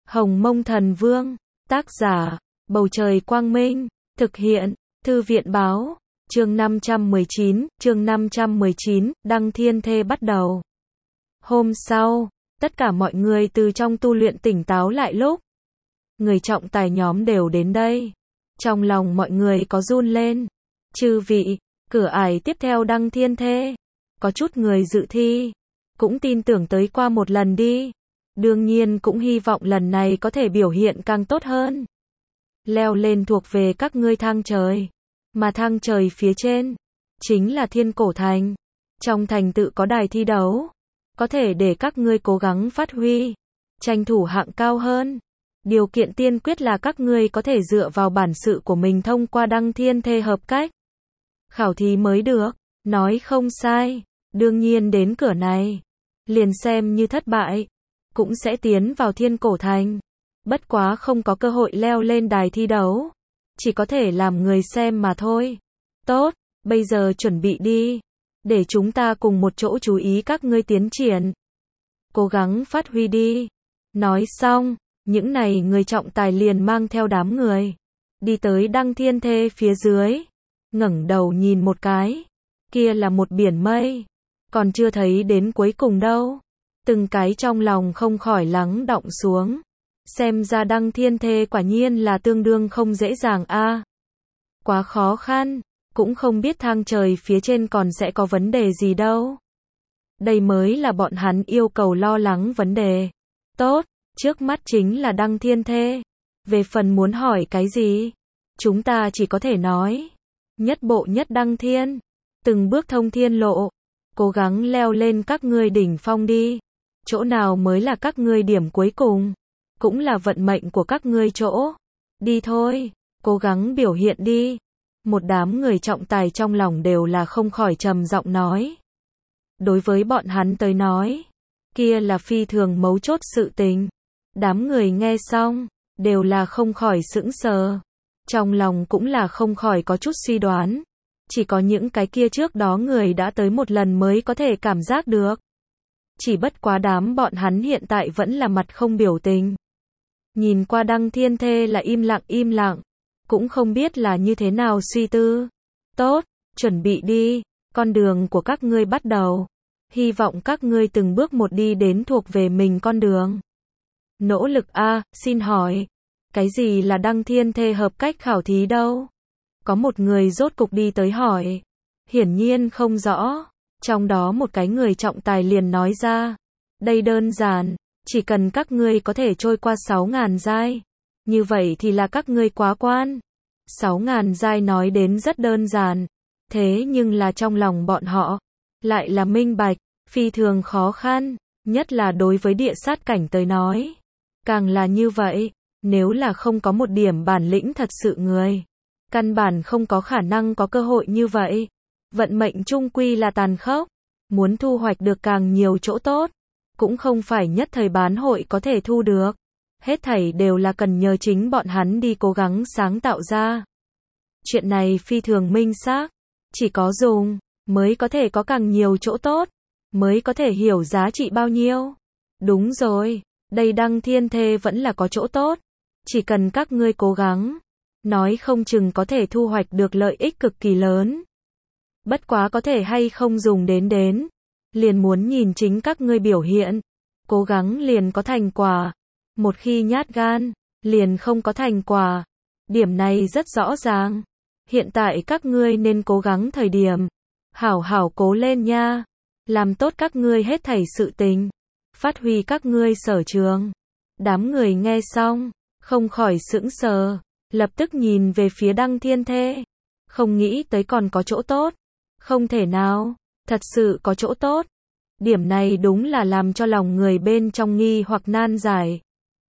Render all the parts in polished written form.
Hồng Mông Thần Vương, tác giả, Bầu Trời Quang Minh, thực hiện, Thư viện Báo, chương 519, Đăng Thiên Thê bắt đầu. Hôm sau, tất cả mọi người từ trong tu luyện tỉnh táo lại lúc người trọng tài nhóm đều đến đây. Trong lòng mọi người có run lên. Chư vị, cửa ải tiếp theo Đăng Thiên Thê. Có chút người dự thi, cũng tin tưởng tới qua một lần đi. Đương nhiên cũng hy vọng lần này có thể biểu hiện càng tốt hơn. Leo lên thuộc về các ngươi thang trời. Mà thang trời phía trên, chính là Thiên Cổ Thành. Trong thành tự có đài thi đấu. Có thể để các ngươi cố gắng phát huy. Tranh thủ hạng cao hơn. Điều kiện tiên quyết là các ngươi có thể dựa vào bản sự của mình thông qua Đăng Thiên Thê hợp cách. Khảo thí mới được. Nói không sai. Đương nhiên đến cửa này, liền xem như thất bại, cũng sẽ tiến vào Thiên Cổ Thành. Bất quá không có cơ hội leo lên đài thi đấu. Chỉ có thể làm người xem mà thôi. Tốt, bây giờ chuẩn bị đi. Để chúng ta cùng một chỗ chú ý các ngươi tiến triển. Cố gắng phát huy đi. Nói xong, những này người trọng tài liền mang theo đám người. Đi tới Đăng Thiên Thê phía dưới. Ngẩng đầu nhìn một cái. Kia là một biển mây. Còn chưa thấy đến cuối cùng đâu. Từng cái trong lòng không khỏi lắng đọng xuống. Xem ra Đăng Thiên Thê quả nhiên là tương đương không dễ dàng a. Quá khó khăn, cũng không biết thang trời phía trên còn sẽ có vấn đề gì đâu. Đây mới là bọn hắn yêu cầu lo lắng vấn đề. Tốt, trước mắt chính là Đăng Thiên Thê. Về phần muốn hỏi cái gì, chúng ta chỉ có thể nói. Nhất bộ nhất đăng thiên. Từng bước thông thiên lộ. Cố gắng leo lên các ngươi đỉnh phong đi. Chỗ nào mới là các ngươi điểm cuối cùng. Cũng là vận mệnh của các ngươi chỗ. Đi thôi, cố gắng biểu hiện đi. Một đám người trọng tài trong lòng đều là không khỏi trầm giọng nói. Đối với bọn hắn tới nói, kia là phi thường mấu chốt sự tình. Đám người nghe xong, đều là không khỏi sững sờ. Trong lòng cũng là không khỏi có chút suy đoán. Chỉ có những cái kia trước đó người đã tới một lần mới có thể cảm giác được. Chỉ bất quá đám bọn hắn hiện tại vẫn là mặt không biểu tình. Nhìn qua Đăng Thiên Thê là im lặng. Cũng không biết là như thế nào suy tư. Tốt, chuẩn bị đi. Con đường của các ngươi bắt đầu. Hy vọng các ngươi từng bước một đi đến thuộc về mình con đường. Nỗ lực a, xin hỏi. Cái gì là Đăng Thiên Thê hợp cách khảo thí đâu? Có một người rốt cục đi tới hỏi. Hiển nhiên không rõ. Trong đó một cái người trọng tài liền nói ra. Đây đơn giản. Chỉ cần các ngươi có thể trôi qua 6.000 giai. Như vậy thì là các ngươi quá quan. 6.000 giai nói đến rất đơn giản. Thế nhưng là trong lòng bọn họ. Lại là minh bạch. Phi thường khó khăn. Nhất là đối với địa sát cảnh tới nói. Càng là như vậy. Nếu là không có một điểm bản lĩnh thật sự người. Căn bản không có khả năng có cơ hội như vậy. Vận mệnh chung quy là tàn khốc. Muốn thu hoạch được càng nhiều chỗ tốt. Cũng không phải nhất thời bán hội có thể thu được. Hết thảy đều là cần nhờ chính bọn hắn đi cố gắng sáng tạo ra. Chuyện này phi thường minh xác. Chỉ có dùng, mới có thể có càng nhiều chỗ tốt. Mới có thể hiểu giá trị bao nhiêu. Đúng rồi, đây Đăng Thiên Thê vẫn là có chỗ tốt. Chỉ cần các ngươi cố gắng. Nói không chừng có thể thu hoạch được lợi ích cực kỳ lớn. Bất quá có thể hay không dùng đến. Liền muốn nhìn chính các ngươi biểu hiện. Cố gắng liền có thành quả. Một khi nhát gan, liền không có thành quả. Điểm này rất rõ ràng. Hiện tại các ngươi nên cố gắng thời điểm. Hảo hảo cố lên nha. Làm tốt các ngươi hết thảy sự tình. Phát huy các ngươi sở trường. Đám người nghe xong, không khỏi sững sờ. Lập tức nhìn về phía Đăng Thiên Thê. Không nghĩ tới còn có chỗ tốt. Không thể nào. Thật sự có chỗ tốt. Điểm này đúng là làm cho lòng người bên trong nghi hoặc nan giải.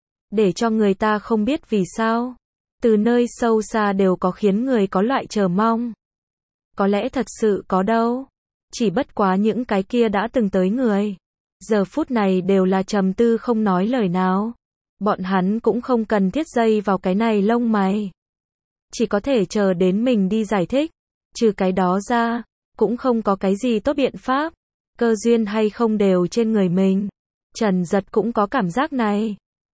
Để cho người ta không biết vì sao. Từ nơi sâu xa đều có khiến người có loại chờ mong. Có lẽ thật sự có đâu. Chỉ bất quá những cái kia đã từng tới người. Giờ phút này đều là trầm tư không nói lời nào. Bọn hắn cũng không cần thiết dây vào cái này lông mày. Chỉ có thể chờ đến mình đi giải thích. Trừ cái đó ra, cũng không có cái gì tốt biện pháp. Cơ duyên hay không đều trên người mình. Trần Giật cũng có cảm giác này.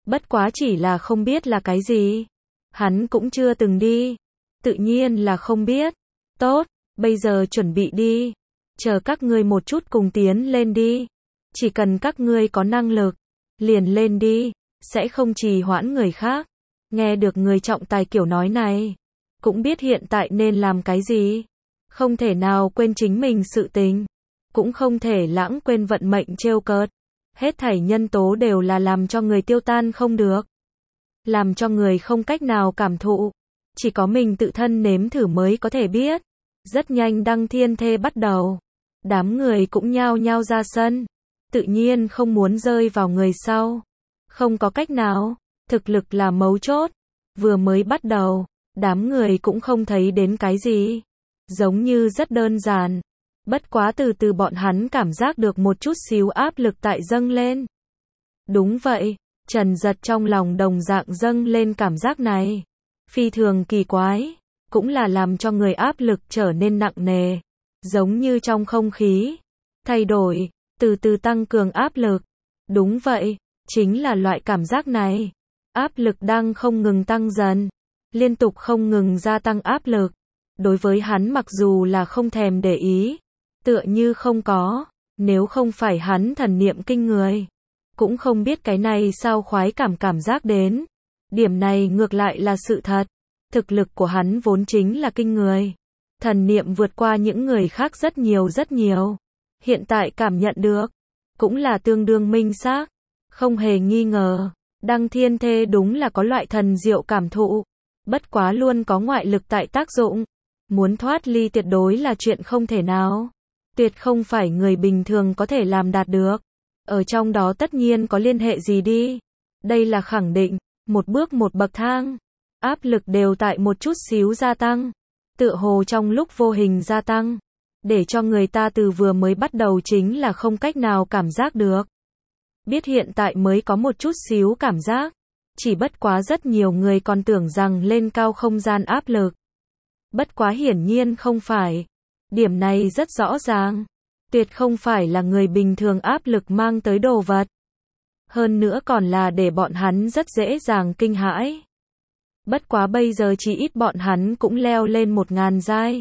Bất quá chỉ là không biết là cái gì. Hắn cũng chưa từng đi. Tự nhiên là không biết. Tốt, bây giờ chuẩn bị đi. Chờ các ngươi một chút cùng tiến lên đi. Chỉ cần các ngươi có năng lực, liền lên đi, sẽ không trì hoãn người khác. Nghe được người trọng tài kiểu nói này, cũng biết hiện tại nên làm cái gì. Không thể nào quên chính mình sự tình, cũng không thể lãng quên vận mệnh trêu cợt. Hết thảy nhân tố đều là làm cho người tiêu tan không được, làm cho người không cách nào cảm thụ. Chỉ có mình tự thân nếm thử mới có thể biết. Rất nhanh đăng thiên thê bắt đầu. Đám người cũng nhao nhao ra sân. Tự nhiên không muốn rơi vào người sau. Không có cách nào, thực lực là mấu chốt. Vừa mới bắt đầu, đám người cũng không thấy đến cái gì. Giống như rất đơn giản. Bất quá từ từ bọn hắn cảm giác được một chút xíu áp lực tại dâng lên. Đúng vậy, Trần Giật trong lòng đồng dạng dâng lên cảm giác này. Phi thường kỳ quái, cũng là làm cho người áp lực trở nên nặng nề. Giống như trong không khí, thay đổi, từ từ tăng cường áp lực. Đúng vậy, chính là loại cảm giác này. Áp lực đang không ngừng tăng dần, liên tục không ngừng gia tăng áp lực. Đối với hắn mặc dù là không thèm để ý, tựa như không có, nếu không phải hắn thần niệm kinh người, cũng không biết cái này sao khoái cảm giác đến. Điểm này ngược lại là sự thật. Thực lực của hắn vốn chính là kinh người. Thần niệm vượt qua những người khác rất nhiều. Hiện tại cảm nhận được, cũng là tương đương minh xác. Không hề nghi ngờ, Đăng Thiên Thê đúng là có loại thần diệu cảm thụ. Bất quá luôn có ngoại lực tại tác dụng. Muốn thoát ly tuyệt đối là chuyện không thể nào. Tuyệt không phải người bình thường có thể làm đạt được. Ở trong đó tất nhiên có liên hệ gì đi. Đây là khẳng định, một bước một bậc thang. Áp lực đều tại một chút xíu gia tăng. Tựa hồ trong lúc vô hình gia tăng. Để cho người ta từ vừa mới bắt đầu chính là không cách nào cảm giác được. Biết hiện tại mới có một chút xíu cảm giác. Chỉ bất quá rất nhiều người còn tưởng rằng lên cao không gian áp lực. Bất quá hiển nhiên không phải. Điểm này rất rõ ràng. Tuyệt không phải là người bình thường áp lực mang tới đồ vật. Hơn nữa còn là để bọn hắn rất dễ dàng kinh hãi. Bất quá bây giờ chỉ ít bọn hắn cũng leo lên 1000 giai.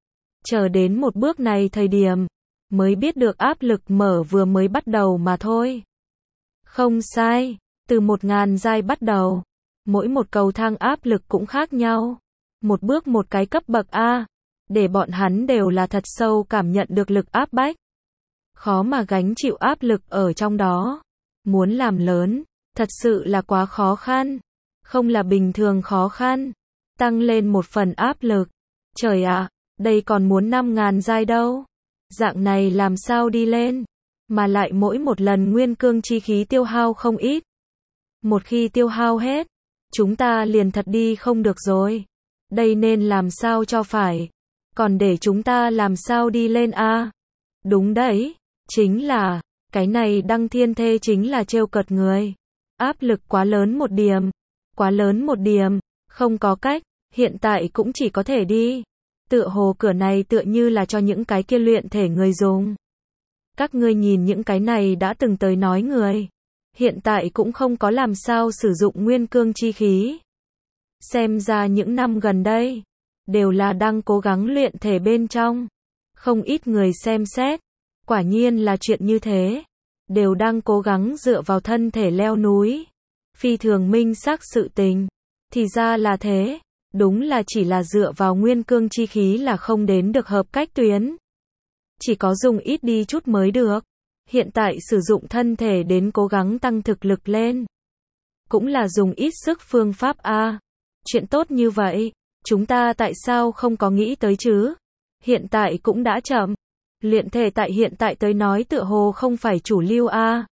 Chờ đến một bước này thời điểm, mới biết được áp lực mở vừa mới bắt đầu mà thôi. Không sai, từ 1000 giai bắt đầu, mỗi một cầu thang áp lực cũng khác nhau. Một bước một cái cấp bậc A, để bọn hắn đều là thật sâu cảm nhận được lực áp bách. Khó mà gánh chịu áp lực ở trong đó. Muốn làm lớn, thật sự là quá khó khăn. Không là bình thường khó khăn. Tăng lên một phần áp lực. Trời ạ, đây còn muốn 5000 giai đâu. Dạng này làm sao đi lên. Mà lại mỗi một lần nguyên cương chi khí tiêu hao không ít. Một khi tiêu hao hết, chúng ta liền thật đi không được rồi. Đây nên làm sao cho phải. Còn để chúng ta làm sao đi lên a? Đúng đấy, chính là, cái này Đăng Thiên Thê chính là trêu cợt người. Áp lực quá lớn một điểm. Quá lớn một điểm, không có cách, hiện tại cũng chỉ có thể đi. Tựa hồ cửa này tựa như là cho những cái kia luyện thể người dùng. Các ngươi nhìn những cái này đã từng tới nói người. Hiện tại cũng không có làm sao sử dụng nguyên cương chi khí. Xem ra những năm gần đây, đều là đang cố gắng luyện thể bên trong. Không ít người xem xét, quả nhiên là chuyện như thế. Đều đang cố gắng dựa vào thân thể leo núi. Phi thường minh xác sự tình. Thì ra là thế. Đúng là chỉ là dựa vào nguyên cương chi khí là không đến được hợp cách tuyến. Chỉ có dùng ít đi chút mới được. Hiện tại sử dụng thân thể đến cố gắng tăng thực lực lên. Cũng là dùng ít sức phương pháp A. Chuyện tốt như vậy, chúng ta tại sao không có nghĩ tới chứ? Hiện tại cũng đã chậm. Luyện thể tại hiện tại tới nói tựa hồ không phải chủ lưu A.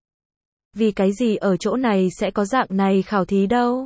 Vì cái gì ở chỗ này sẽ có dạng này khảo thí đâu?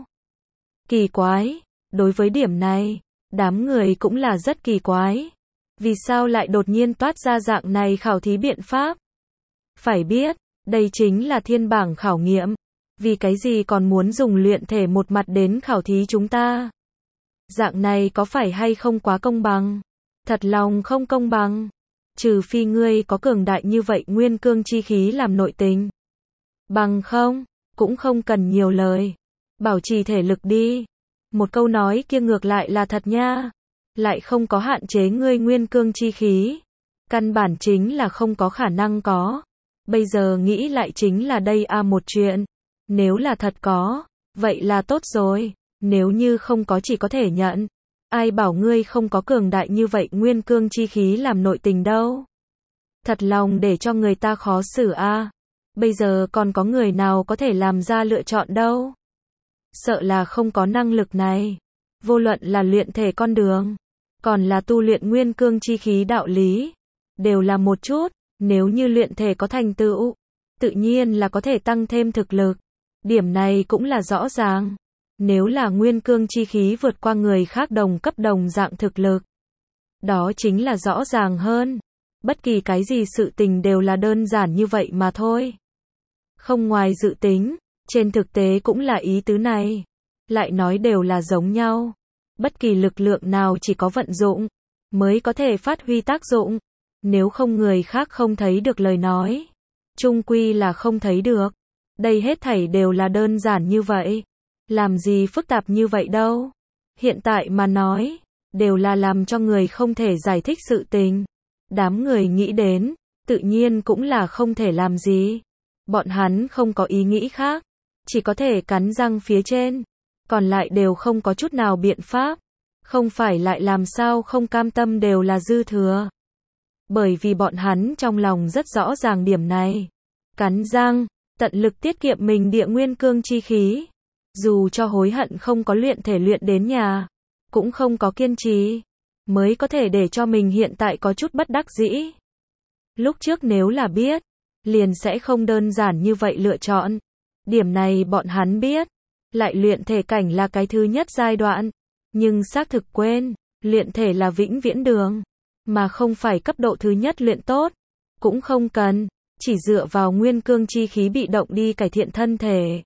Kỳ quái. Đối với điểm này, đám người cũng là rất kỳ quái. Vì sao lại đột nhiên toát ra dạng này khảo thí biện pháp? Phải biết, đây chính là thiên bảng khảo nghiệm. Vì cái gì còn muốn dùng luyện thể một mặt đến khảo thí chúng ta? Dạng này có phải hay không quá công bằng? Thật lòng không công bằng. Trừ phi ngươi có cường đại như vậy nguyên cương chi khí làm nội tình. Bằng không, cũng không cần nhiều lời. Bảo trì thể lực đi. Một câu nói kia ngược lại là thật nha. Lại không có hạn chế ngươi nguyên cương chi khí. Căn bản chính là không có khả năng có. Bây giờ nghĩ lại chính là đây một chuyện. Nếu là thật có, vậy là tốt rồi. Nếu như không có chỉ có thể nhận. Ai bảo ngươi không có cường đại như vậy nguyên cương chi khí làm nội tình đâu. Thật lòng để cho người ta khó xử a. Bây giờ còn có người nào có thể làm ra lựa chọn đâu. Sợ là không có năng lực này. Vô luận là luyện thể con đường, còn là tu luyện nguyên cương chi khí đạo lý, đều là một chút. Nếu như luyện thể có thành tựu, tự nhiên là có thể tăng thêm thực lực. Điểm này cũng là rõ ràng. Nếu là nguyên cương chi khí vượt qua người khác đồng cấp đồng dạng thực lực, đó chính là rõ ràng hơn. Bất kỳ cái gì sự tình đều là đơn giản như vậy mà thôi. Không ngoài dự tính, trên thực tế cũng là ý tứ này. Lại nói đều là giống nhau. Bất kỳ lực lượng nào chỉ có vận dụng, mới có thể phát huy tác dụng. Nếu không người khác không thấy được lời nói, chung quy là không thấy được. Đây hết thảy đều là đơn giản như vậy. Làm gì phức tạp như vậy đâu. Hiện tại mà nói, đều là làm cho người không thể giải thích sự tình. Đám người nghĩ đến, tự nhiên cũng là không thể làm gì. Bọn hắn không có ý nghĩ khác, chỉ có thể cắn răng phía trên. Còn lại đều không có chút nào biện pháp. Không phải lại làm sao không cam tâm đều là dư thừa. Bởi vì bọn hắn trong lòng rất rõ ràng điểm này. Cắn răng, tận lực tiết kiệm mình địa nguyên cương chi khí. Dù cho hối hận không có luyện thể luyện đến nhà, cũng không có kiên trì, mới có thể để cho mình hiện tại có chút bất đắc dĩ. Lúc trước nếu là biết, liền sẽ không đơn giản như vậy lựa chọn. Điểm này bọn hắn biết. Lại luyện thể cảnh là cái thứ nhất giai đoạn. Nhưng xác thực quên, luyện thể là vĩnh viễn đường. Mà không phải cấp độ thứ nhất luyện tốt. Cũng không cần, chỉ dựa vào nguyên cương chi khí bị động đi cải thiện thân thể.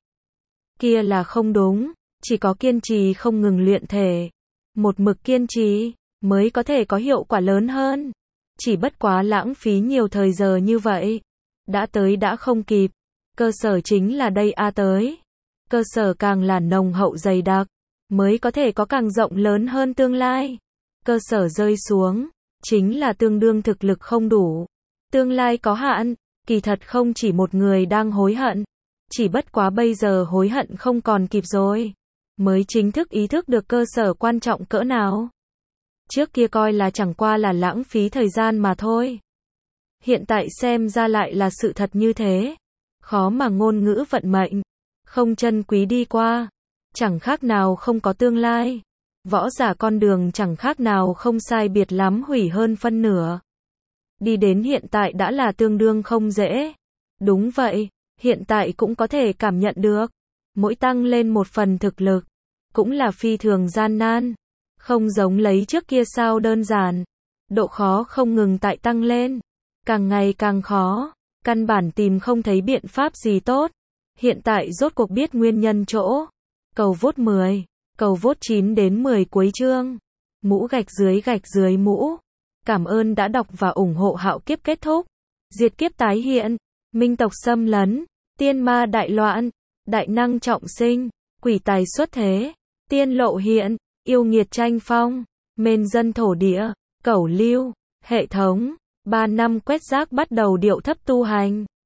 Kia là không đúng, chỉ có kiên trì không ngừng luyện thể. Một mực kiên trì, mới có thể có hiệu quả lớn hơn. Chỉ bất quá lãng phí nhiều thời giờ như vậy. Đã tới đã không kịp. Cơ sở chính là đây tới. Cơ sở càng là nồng hậu dày đặc, mới có thể có càng rộng lớn hơn tương lai. Cơ sở rơi xuống, chính là tương đương thực lực không đủ. Tương lai có hạn, kỳ thật không chỉ một người đang hối hận. Chỉ bất quá bây giờ hối hận không còn kịp rồi. Mới chính thức ý thức được cơ sở quan trọng cỡ nào. Trước kia coi là chẳng qua là lãng phí thời gian mà thôi. Hiện tại xem ra lại là sự thật như thế. Khó mà ngôn ngữ vận mệnh. Không chân quý đi qua. Chẳng khác nào không có tương lai. Võ giả con đường chẳng khác nào không sai biệt lắm hủy hơn phân nửa. Đi đến hiện tại đã là tương đương không dễ. Đúng vậy, hiện tại cũng có thể cảm nhận được. Mỗi tăng lên một phần thực lực, cũng là phi thường gian nan. Không giống lấy trước kia sao đơn giản. Độ khó không ngừng tại tăng lên. Càng ngày càng khó. Căn bản tìm không thấy biện pháp gì tốt. Hiện tại rốt cuộc biết nguyên nhân chỗ. Cầu vote 10. Cầu vote 9 đến 10 cuối chương. Mũ gạch dưới mũ. Cảm ơn đã đọc và ủng hộ Hạo Kiếp kết thúc. Diệt kiếp tái hiện. Minh tộc xâm lấn. Tiên ma đại loạn. Đại năng trọng sinh. Quỷ tài xuất thế. Tiên lộ hiện. Yêu nghiệt tranh phong. Mên dân thổ địa. Cẩu lưu. Hệ thống. 3 năm quét rác bắt đầu điệu thấp tu hành.